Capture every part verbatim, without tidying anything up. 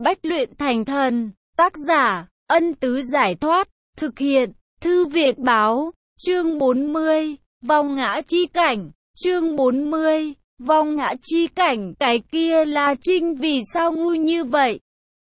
Bách luyện thành thần. Tác giả, Ân Tứ Giải Thoát. Thực hiện, Thư viện Báo. Chương bốn mươi, Vong ngã chi cảnh. Chương bốn mươi, Vong ngã chi cảnh. Cái kia La Trinh vì sao ngu như vậy?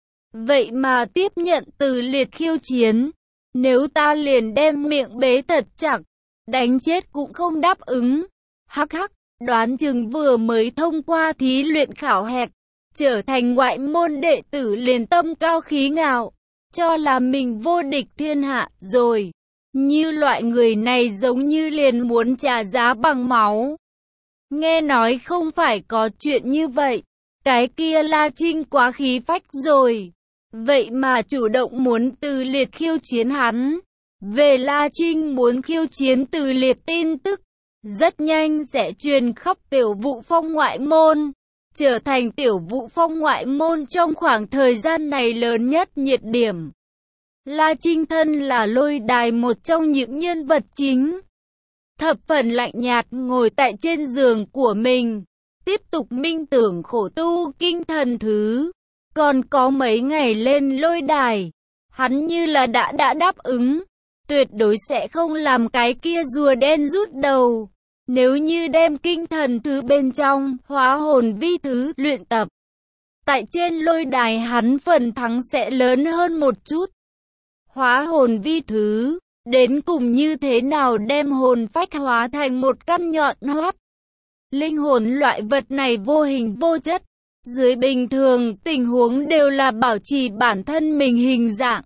Vậy mà tiếp nhận Từ Liệt khiêu chiến. Nếu ta liền đem miệng bế thật chặt, đánh chết cũng không đáp ứng. Hắc hắc, đoán chừng vừa mới thông qua thí luyện khảo hạch, trở thành ngoại môn đệ tử liền tâm cao khí ngạo, cho là mình vô địch thiên hạ rồi. Như loại người này giống như liền muốn trả giá bằng máu. Nghe nói không phải có chuyện như vậy. Cái kia La Trinh quá khí phách rồi. Vậy mà chủ động muốn Từ Liệt khiêu chiến hắn. Về La Trinh muốn khiêu chiến Từ Liệt tin tức, rất nhanh sẽ truyền khắp Tiểu Vũ Phong ngoại môn, trở thành Tiểu Vũ Phong ngoại môn trong khoảng thời gian này lớn nhất nhiệt điểm. La Trinh thân là Lôi Đài một trong những nhân vật chính, thập phần lạnh nhạt ngồi tại trên giường của mình, tiếp tục minh tưởng khổ tu kinh thần thứ. Còn có mấy ngày lên Lôi Đài, hắn như là đã đã đáp ứng, tuyệt đối sẽ không làm cái kia rùa đen rút đầu. Nếu như đem kinh thần thứ bên trong hóa hồn vi thứ luyện tập, tại trên Lôi Đài hắn phần thắng sẽ lớn hơn một chút. Hóa hồn vi thứ, đến cùng như thế nào đem hồn phách hóa thành một căn nhọn hoắt. Linh hồn loại vật này vô hình vô chất, dưới bình thường tình huống đều là bảo trì bản thân mình hình dạng.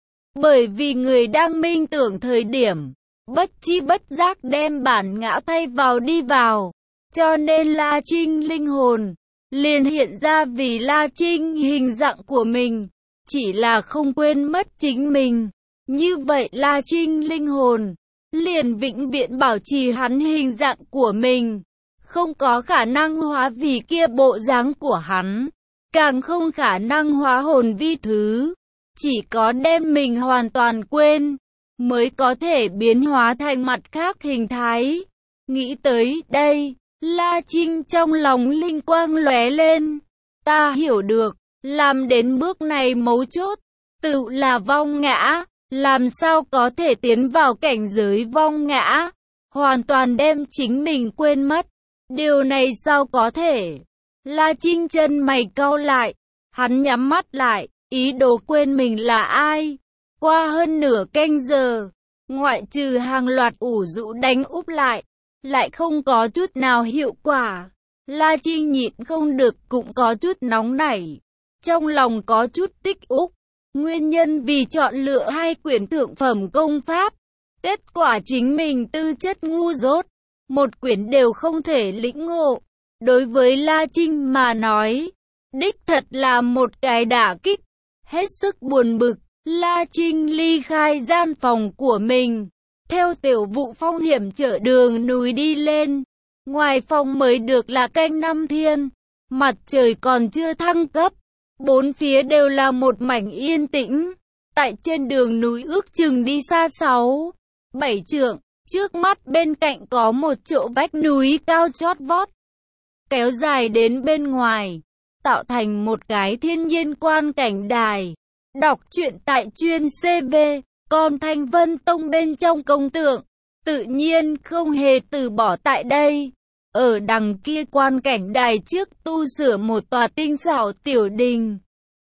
Bởi vì người đang minh tưởng thời điểm, bất chi bất giác đem bản ngã thay vào đi vào, cho nên La Trinh linh hồn liền hiện ra vì La Trinh hình dạng của mình, chỉ là không quên mất chính mình. Như vậy La Trinh linh hồn liền vĩnh viễn bảo trì hắn hình dạng của mình, không có khả năng hóa vì kia bộ dáng của hắn, càng không khả năng hóa hồn vi thứ. Chỉ có đem mình hoàn toàn quên, mới có thể biến hóa thành mặt khác hình thái. Nghĩ tới đây, La Trinh trong lòng linh quang lóe lên. Ta hiểu được, làm đến bước này mấu chốt, tự là vong ngã, làm sao có thể tiến vào cảnh giới vong ngã, hoàn toàn đem chính mình quên mất. Điều này sao có thể? La Trinh chân mày cau lại, hắn nhắm mắt lại, ý đồ quên mình là ai. Qua hơn nửa canh giờ, ngoại trừ hàng loạt ủ rũ đánh úp lại, lại không có chút nào hiệu quả. La Trinh nhịn không được cũng có chút nóng nảy, trong lòng có chút tích úc. Nguyên nhân vì chọn lựa hai quyển thượng phẩm công pháp, kết quả chính mình tư chất ngu dốt, một quyển đều không thể lĩnh ngộ. Đối với La Trinh mà nói, đích thật là một cái đả kích. Hết sức buồn bực, La Trinh ly khai gian phòng của mình, theo Tiểu Vũ Phong hiểm trở đường núi đi lên. Ngoài phòng mới được là canh năm thiên, mặt trời còn chưa thăng cấp, bốn phía đều là một mảnh yên tĩnh. Tại trên đường núi ước chừng đi xa sáu, bảy trượng, trước mắt bên cạnh có một chỗ vách núi cao chót vót, kéo dài đến bên ngoài, tạo thành một cái thiên nhiên quan cảnh đài. Đọc truyện tại chuyên xê vê, còn Thanh Vân Tông bên trong công tượng, tự nhiên không hề từ bỏ tại đây. Ở đằng kia quan cảnh đài trước tu sửa một tòa tinh xảo tiểu đình.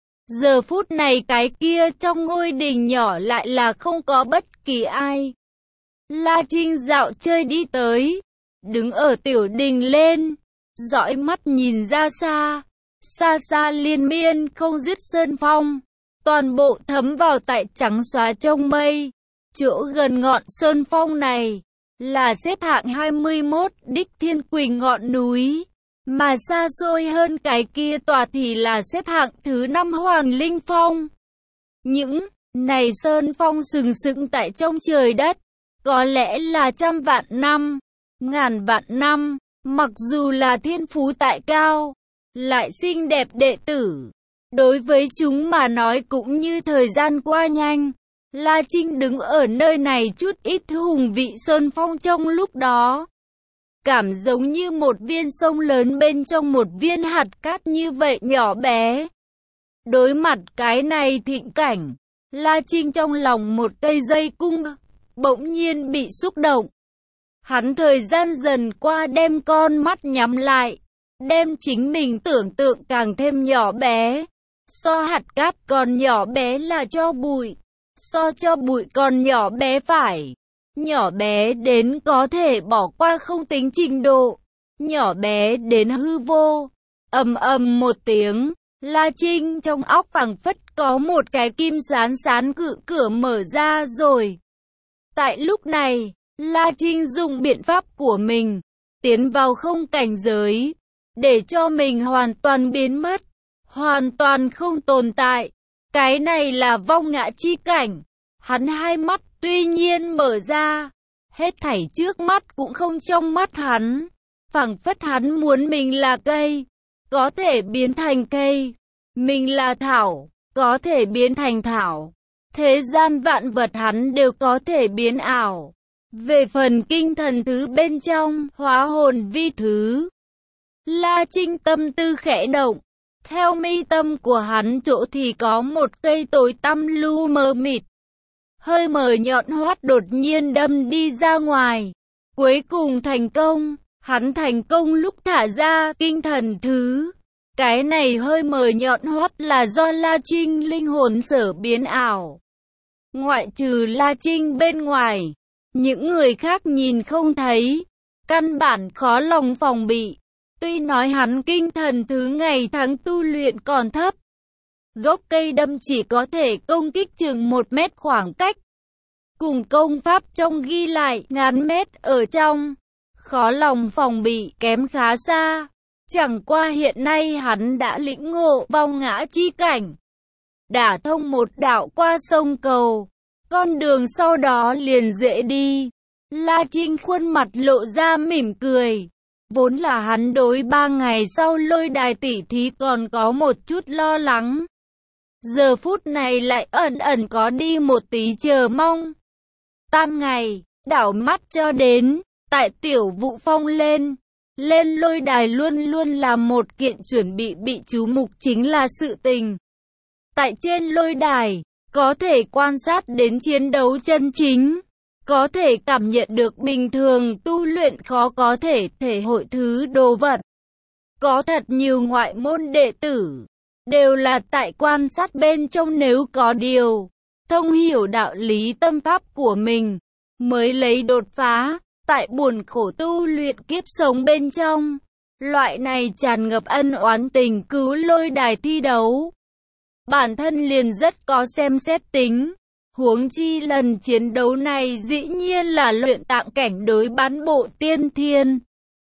Giờ phút này cái kia trong ngôi đình nhỏ lại là không có bất kỳ ai. La Trinh dạo chơi đi tới, đứng ở tiểu đình lên, dõi mắt nhìn ra xa, xa xa liên miên không dứt sơn phong, toàn bộ thấm vào tại trắng xóa trong mây. Chỗ gần ngọn sơn phong này là xếp hạng hai mươi mốt Đích Thiên Quỳnh ngọn núi, mà xa xôi hơn cái kia tòa thì là xếp hạng thứ năm Hoàng Linh Phong. Những này sơn phong sừng sững tại trong trời đất, có lẽ là trăm vạn năm, ngàn vạn năm, mặc dù là thiên phú tại cao, lại xinh đẹp đệ tử, đối với chúng mà nói cũng như thời gian qua nhanh. La Trinh đứng ở nơi này chút ít hùng vị sơn phong trong lúc đó, cảm giống như một viên sông lớn bên trong một viên hạt cát như vậy nhỏ bé. Đối mặt cái này thịnh cảnh, La Trinh trong lòng một cây dây cung, bỗng nhiên bị xúc động. Hắn thời gian dần qua đem con mắt nhắm lại, đem chính mình tưởng tượng càng thêm nhỏ bé. So hạt cát còn nhỏ bé là tro bụi, so tro bụi còn nhỏ bé phải. Nhỏ bé đến có thể bỏ qua không tính trình độ, nhỏ bé đến hư vô. Ầm ầm một tiếng, La Trinh trong óc phảng phất có một cái kim sán sán cự cửa mở ra rồi. Tại lúc này, La Trinh dùng biện pháp của mình, tiến vào không cảnh giới, để cho mình hoàn toàn biến mất, hoàn toàn không tồn tại. Cái này là vong ngã chi cảnh. Hắn hai mắt tuy nhiên mở ra, hết thảy trước mắt cũng không trong mắt hắn. Phảng phất hắn muốn mình là cây, có thể biến thành cây. Mình là thảo, có thể biến thành thảo. Thế gian vạn vật hắn đều có thể biến ảo. Về phần kinh thần thứ bên trong, hóa hồn vi thứ. La Trinh tâm tư khẽ động. Theo mi tâm của hắn chỗ thì có một cây tối tăm lu mờ mịt. Hơi mờ nhọn hoắt đột nhiên đâm đi ra ngoài. Cuối cùng thành công. Hắn thành công lúc thả ra kinh thần thứ. Cái này hơi mờ nhọn hoắt là do La Trinh linh hồn sở biến ảo. Ngoại trừ La Trinh bên ngoài, những người khác nhìn không thấy, căn bản khó lòng phòng bị. Tuy nói hắn kinh thần thứ ngày tháng tu luyện còn thấp, gốc cây đâm chỉ có thể công kích chừng một mét khoảng cách, cùng công pháp trong ghi lại ngàn mét ở trong, khó lòng phòng bị kém khá xa. Chẳng qua hiện nay hắn đã lĩnh ngộ vong ngã chi cảnh, đả thông một đạo qua sông cầu, con đường sau đó liền dễ đi. La Trinh khuôn mặt lộ ra mỉm cười. Vốn là hắn đối ba ngày sau lôi đài tỉ thí còn có một chút lo lắng. Giờ phút này lại ẩn ẩn có đi một tí chờ mong. Tam ngày, đảo mắt cho đến, tại Tiểu Vũ Phong lên. Lên lôi đài luôn luôn là một kiện chuẩn bị bị chú mục chính là sự tình. Tại trên lôi đài, có thể quan sát đến chiến đấu chân chính. Có thể cảm nhận được bình thường tu luyện khó có thể thể hội thứ đồ vật. Có thật nhiều ngoại môn đệ tử, đều là tại quan sát bên trong nếu có điều, thông hiểu đạo lý tâm pháp của mình, mới lấy đột phá, tại buồn khổ tu luyện kiếp sống bên trong. Loại này tràn ngập ân oán tình cứu lôi đài thi đấu. Bản thân liền rất có xem xét tính. Huống chi lần chiến đấu này dĩ nhiên là luyện tạng cảnh đối bán bộ tiên thiên.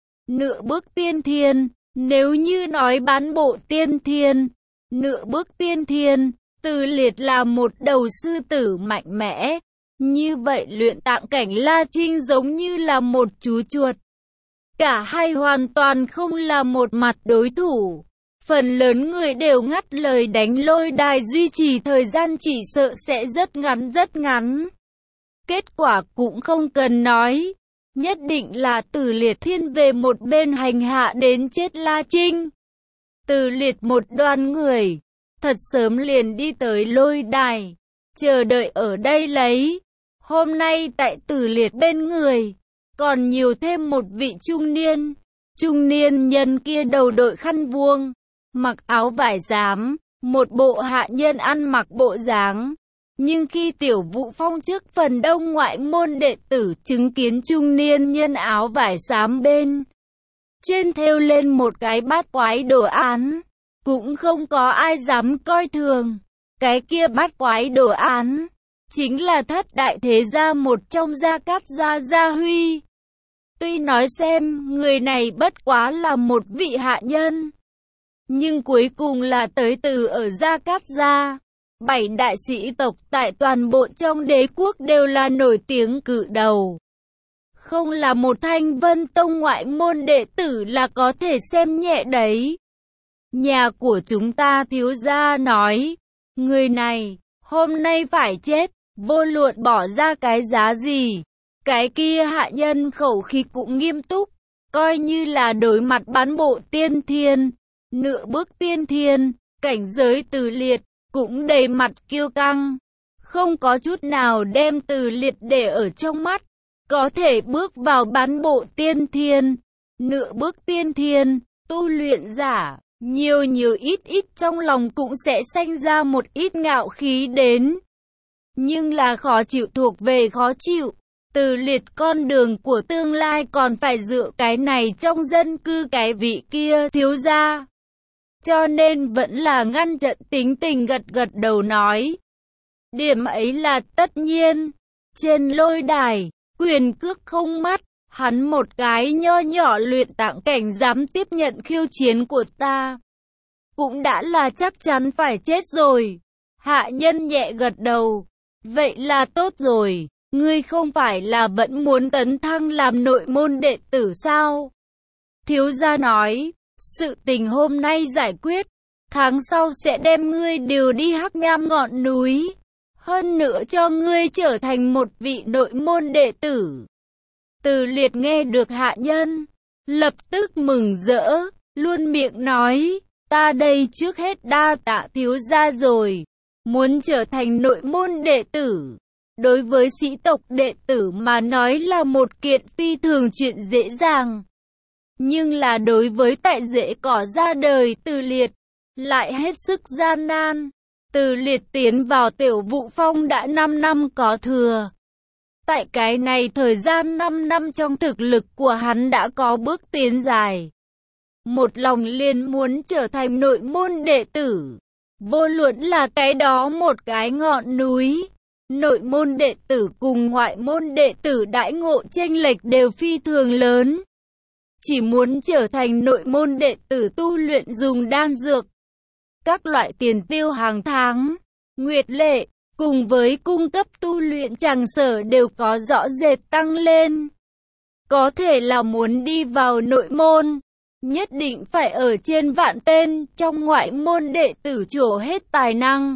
Nửa bước tiên thiên, nếu như nói bán bộ tiên thiên, nửa bước tiên thiên, Từ Liệt là một đầu sư tử mạnh mẽ. Như vậy luyện tạng cảnh La Trinh giống như là một chú chuột. Cả hai hoàn toàn không là một mặt đối thủ. Phần lớn người đều ngắt lời đánh lôi đài duy trì thời gian chỉ sợ sẽ rất ngắn rất ngắn. Kết quả cũng không cần nói. Nhất định là Từ Liệt thiên về một bên hành hạ đến chết La Trinh. Từ Liệt một đoàn người, thật sớm liền đi tới lôi đài, chờ đợi ở đây lấy. Hôm nay tại Từ Liệt bên người, còn nhiều thêm một vị trung niên. Trung niên nhân kia đầu đội khăn vuông, mặc áo vải xám, một bộ hạ nhân ăn mặc bộ dáng. Nhưng khi Tiểu Vũ Phong trước phần đông ngoại môn đệ tử chứng kiến trung niên nhân áo vải xám bên trên thêu lên một cái bát quái đồ án, cũng không có ai dám coi thường. Cái kia bát quái đồ án chính là thất đại thế gia một trong Gia Cát Gia Gia Huy. Tuy nói xem người này bất quá là một vị hạ nhân, nhưng cuối cùng là tới từ ở Gia Cát Gia. Bảy đại sĩ tộc tại toàn bộ trong đế quốc đều là nổi tiếng cự đầu. Không là một Thanh Vân Tông ngoại môn đệ tử là có thể xem nhẹ đấy. Nhà của chúng ta thiếu gia nói, người này, hôm nay phải chết, vô luận bỏ ra cái giá gì. Cái kia hạ nhân khẩu khí cũng nghiêm túc, coi như là đối mặt bán bộ tiên thiên, nửa bước tiên thiên, Cảnh giới Từ Liệt cũng đầy mặt kiêu căng, không có chút nào đem Từ Liệt để ở trong mắt. Có thể bước vào bán bộ tiên thiên, nửa bước tiên thiên, tu luyện giả, nhiều nhiều ít ít trong lòng cũng sẽ sanh ra một ít ngạo khí đến. Nhưng là khó chịu thuộc về khó chịu. Từ Liệt con đường của tương lai còn phải dựa cái này trong dân cư cái vị kia thiếu gia. Cho nên vẫn là ngăn chặn tính tình gật gật đầu nói. Điểm ấy là tất nhiên. Trên lôi đài, quyền cước không mắt, hắn một cái nho nhỏ luyện tạng cảnh dám tiếp nhận khiêu chiến của ta. Cũng đã là chắc chắn phải chết rồi. Hạ nhân nhẹ gật đầu. Vậy là tốt rồi. Ngươi không phải là vẫn muốn tấn thăng làm nội môn đệ tử sao? Thiếu gia nói, sự tình hôm nay giải quyết, tháng sau sẽ đem ngươi điều đi Hắc Nham ngọn núi. Hơn nữa cho ngươi trở thành một vị nội môn đệ tử. Từ Liệt nghe được hạ nhân, lập tức mừng rỡ, luôn miệng nói, ta đây trước hết đa tạ thiếu gia rồi, muốn trở thành nội môn đệ tử. Đối với sĩ tộc đệ tử mà nói là một kiện phi thường chuyện dễ dàng. Nhưng là đối với tại rễ cỏ ra đời Từ Liệt, lại hết sức gian nan. Từ Liệt tiến vào Tiểu Vũ Phong đã năm năm có thừa. Tại cái này thời gian năm năm trong thực lực của hắn đã có bước tiến dài. Một lòng liền muốn trở thành nội môn đệ tử. Vô luận là cái đó một cái ngọn núi. Nội môn đệ tử cùng ngoại môn đệ tử đãi ngộ chênh lệch đều phi thường lớn. Chỉ muốn trở thành nội môn đệ tử tu luyện dùng đan dược, các loại tiền tiêu hàng tháng, nguyệt lệ, cùng với cung cấp tu luyện tràng sở đều có rõ rệt tăng lên. Có thể là muốn đi vào nội môn, nhất định phải ở trên vạn tên, trong ngoại môn đệ tử trổ hết tài năng.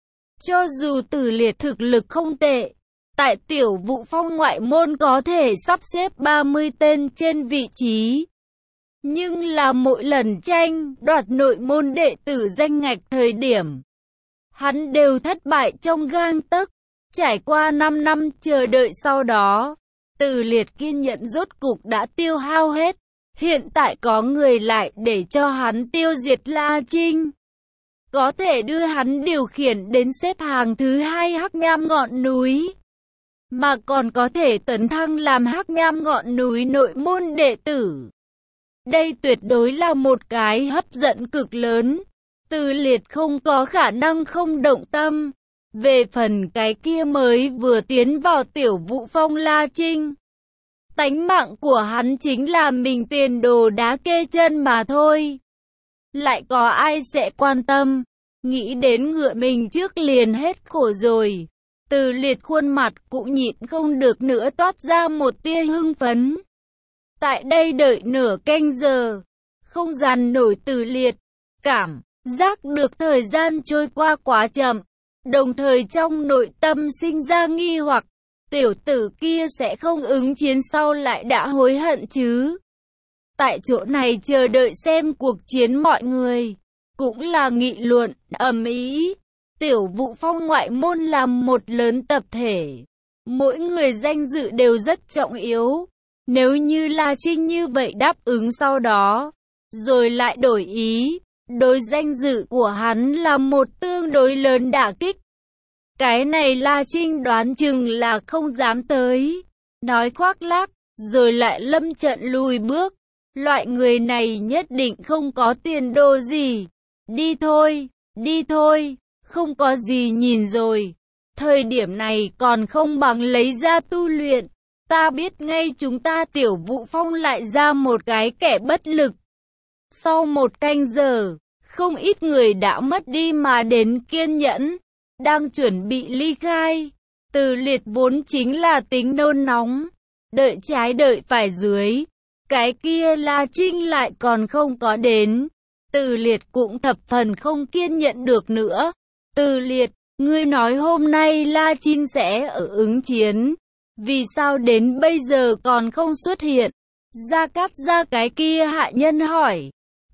Cho dù Từ Liệt thực lực không tệ, tại Tiểu Vũ Phong ngoại môn có thể sắp xếp ba mươi tên trên vị trí. Nhưng là mỗi lần tranh đoạt nội môn đệ tử danh ngạch thời điểm, hắn đều thất bại trong gang tấc. Trải qua năm năm chờ đợi sau đó, Từ Liệt kiên nhẫn rốt cục đã tiêu hao hết. Hiện tại có người lại để cho hắn tiêu diệt La Trinh, có thể đưa hắn điều khiển đến xếp hàng thứ hai Hắc Nham ngọn núi, mà còn có thể tấn thăng làm Hắc Nham ngọn núi nội môn đệ tử. Đây tuyệt đối là một cái hấp dẫn cực lớn. Từ Liệt không có khả năng không động tâm. Về phần cái kia mới vừa tiến vào Tiểu Vũ Phong La Trinh, tánh mạng của hắn chính là mình tiền đồ đá kê chân mà thôi. Lại có ai sẽ quan tâm? Nghĩ đến ngựa mình trước liền hết khổ rồi. Từ Liệt khuôn mặt cũng nhịn không được nữa toát ra một tia hưng phấn. Tại đây đợi nửa canh giờ, không dằn nổi Từ Liệt, cảm giác được thời gian trôi qua quá chậm, đồng thời trong nội tâm sinh ra nghi hoặc, tiểu tử kia sẽ không ứng chiến sau lại đã hối hận chứ. Tại chỗ này chờ đợi xem cuộc chiến mọi người, cũng là nghị luận, ầm ĩ. Tiểu Vũ Phong ngoại môn làm một lớn tập thể, mỗi người danh dự đều rất trọng yếu. Nếu như La Trinh như vậy đáp ứng sau đó, rồi lại đổi ý, đối danh dự của hắn là một tương đối lớn đả kích. Cái này La Trinh đoán chừng là không dám tới, nói khoác lác, rồi lại lâm trận lùi bước. Loại người này nhất định không có tiền đồ gì. Đi thôi, đi thôi, không có gì nhìn rồi. Thời điểm này còn không bằng lấy ra tu luyện. Ta biết ngay chúng ta Tiểu Vũ Phong lại ra một cái kẻ bất lực. Sau một canh giờ, không ít người đã mất đi mà đến kiên nhẫn, đang chuẩn bị ly khai. Từ Liệt vốn chính là tính nôn nóng, đợi trái đợi phải dưới. Cái kia La Trinh lại còn không có đến. Từ Liệt cũng thập phần không kiên nhẫn được nữa. Từ Liệt, ngươi nói hôm nay La Trinh sẽ ở ứng chiến, vì sao đến bây giờ còn không xuất hiện? Gia Cát Gia cái kia hạ nhân hỏi.